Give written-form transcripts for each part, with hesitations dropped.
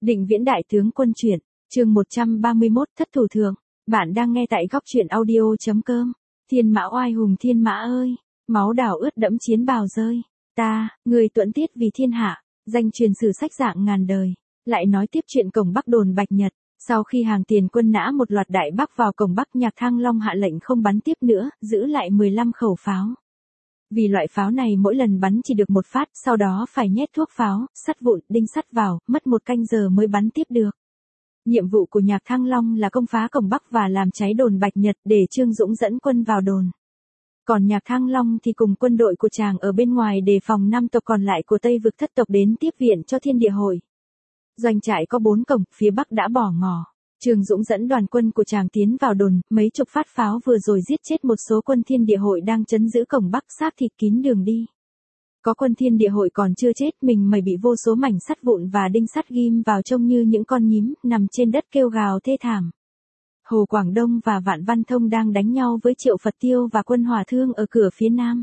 Định Viễn đại tướng quân truyện, chương 131 thất thủ thượng. Bạn đang nghe tại góc truyện audio.com. Thiên mã oai hùng thiên mã ơi, máu đảo ướt đẫm chiến bào rơi. Ta, người tuẫn tiết vì thiên hạ, danh truyền sử sách dạng ngàn đời. Lại nói tiếp chuyện cổng Bắc đồn Bạch Nhật. Sau khi hàng tiền quân nã một loạt đại Bắc vào cổng Bắc, Nhạc Thăng Long hạ lệnh không bắn tiếp nữa, giữ lại 15 khẩu pháo. Vì loại pháo này mỗi lần bắn chỉ được một phát, sau đó phải nhét thuốc pháo, sắt vụn, đinh sắt vào, mất 1 canh giờ mới bắn tiếp được. Nhiệm vụ của Nhạc Thăng Long là công phá cổng Bắc và làm cháy đồn Bạch Nhật để Trương Dũng dẫn quân vào đồn. Còn Nhạc Thăng Long thì cùng quân đội của chàng ở bên ngoài đề phòng 5 tộc còn lại của Tây vực Thất tộc đến tiếp viện cho Thiên Địa Hội. Doanh trại có 4 cổng, phía Bắc đã bỏ ngỏ. Trương Dũng dẫn đoàn quân của chàng tiến vào đồn, mấy chục phát pháo vừa rồi giết chết một số quân Thiên Địa Hội đang trấn giữ cổng Bắc, xác thịt kín đường đi. Có quân Thiên Địa Hội còn chưa chết, mình mày bị vô số mảnh sắt vụn và đinh sắt ghim vào trông như những con nhím, nằm trên đất kêu gào thê thảm. Hồ Quảng Đông và Vạn Văn Thông đang đánh nhau với Triệu Phật Tiêu và quân Hỏa Thương ở cửa phía nam.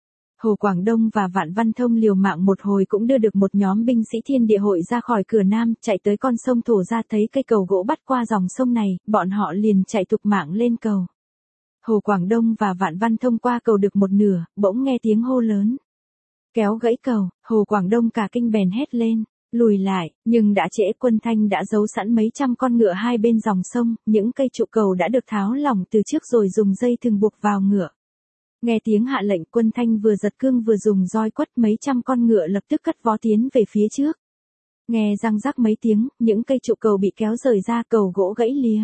Hồ Quảng Đông và Vạn Văn Thông liều mạng một hồi cũng đưa được một nhóm binh sĩ Thiên Địa Hội ra khỏi cửa nam, chạy tới con sông Thổ ra, thấy cây cầu gỗ bắt qua dòng sông này, bọn họ liền chạy thục mạng lên cầu. Hồ Quảng Đông và Vạn Văn Thông qua cầu được một nửa, bỗng nghe tiếng hô lớn. Kéo gãy cầu, Hồ Quảng Đông cả kinh bèn hét lên, lùi lại, nhưng đã trễ, quân Thanh đã giấu sẵn mấy trăm con ngựa hai bên dòng sông, những cây trụ cầu đã được tháo lỏng từ trước rồi dùng dây thừng buộc vào ngựa. Nghe tiếng hạ lệnh, quân Thanh vừa giật cương vừa dùng roi quất, mấy trăm con ngựa lập tức cất vó tiến về phía trước. Nghe răng rắc mấy tiếng, những cây trụ cầu bị kéo rời ra, cầu gỗ gãy lìa.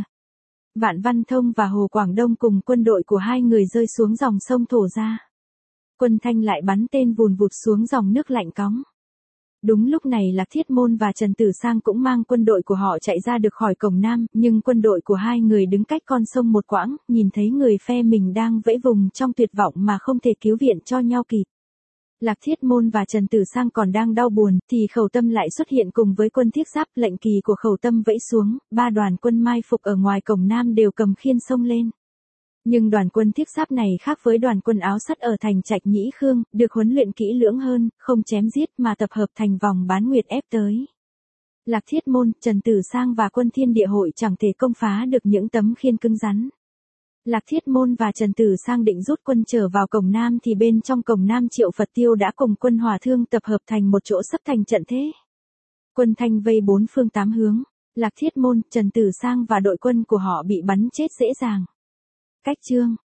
Vạn Văn Thông và Hồ Quảng Đông cùng quân đội của hai người rơi xuống dòng sông Thổ ra. Quân Thanh lại bắn tên vùn vụt xuống dòng nước lạnh cóng. Đúng lúc này Lạc Thiết Môn và Trần Tử Sang cũng mang quân đội của họ chạy ra được khỏi cổng nam, nhưng quân đội của hai người đứng cách con sông một quãng, nhìn thấy người phe mình đang vẫy vùng trong tuyệt vọng mà không thể cứu viện cho nhau kịp. Lạc Thiết Môn và Trần Tử Sang còn đang đau buồn, thì Khẩu Tâm lại xuất hiện cùng với quân Thiết Giáp. Lệnh kỳ của Khẩu Tâm vẫy xuống, 3 đoàn quân mai phục ở ngoài cổng nam đều cầm khiên xông lên. Nhưng đoàn quân Thiết Giáp này khác với đoàn quân áo sắt ở thành Trạch Nhĩ Khương, được huấn luyện kỹ lưỡng hơn, không chém giết mà tập hợp thành vòng bán nguyệt ép tới. Lạc Thiết Môn, Trần Tử Sang và quân Thiên Địa Hội chẳng thể công phá được những tấm khiên cứng rắn. Lạc Thiết Môn và Trần Tử Sang định rút quân trở vào cổng nam thì bên trong cổng nam Triệu Phật Tiêu đã cùng quân Hỏa Thương tập hợp thành một chỗ sắp thành trận thế. Quân Thanh vây 4 phương 8 hướng, Lạc Thiết Môn, Trần Tử Sang và đội quân của họ bị bắn chết dễ dàng. Cách chương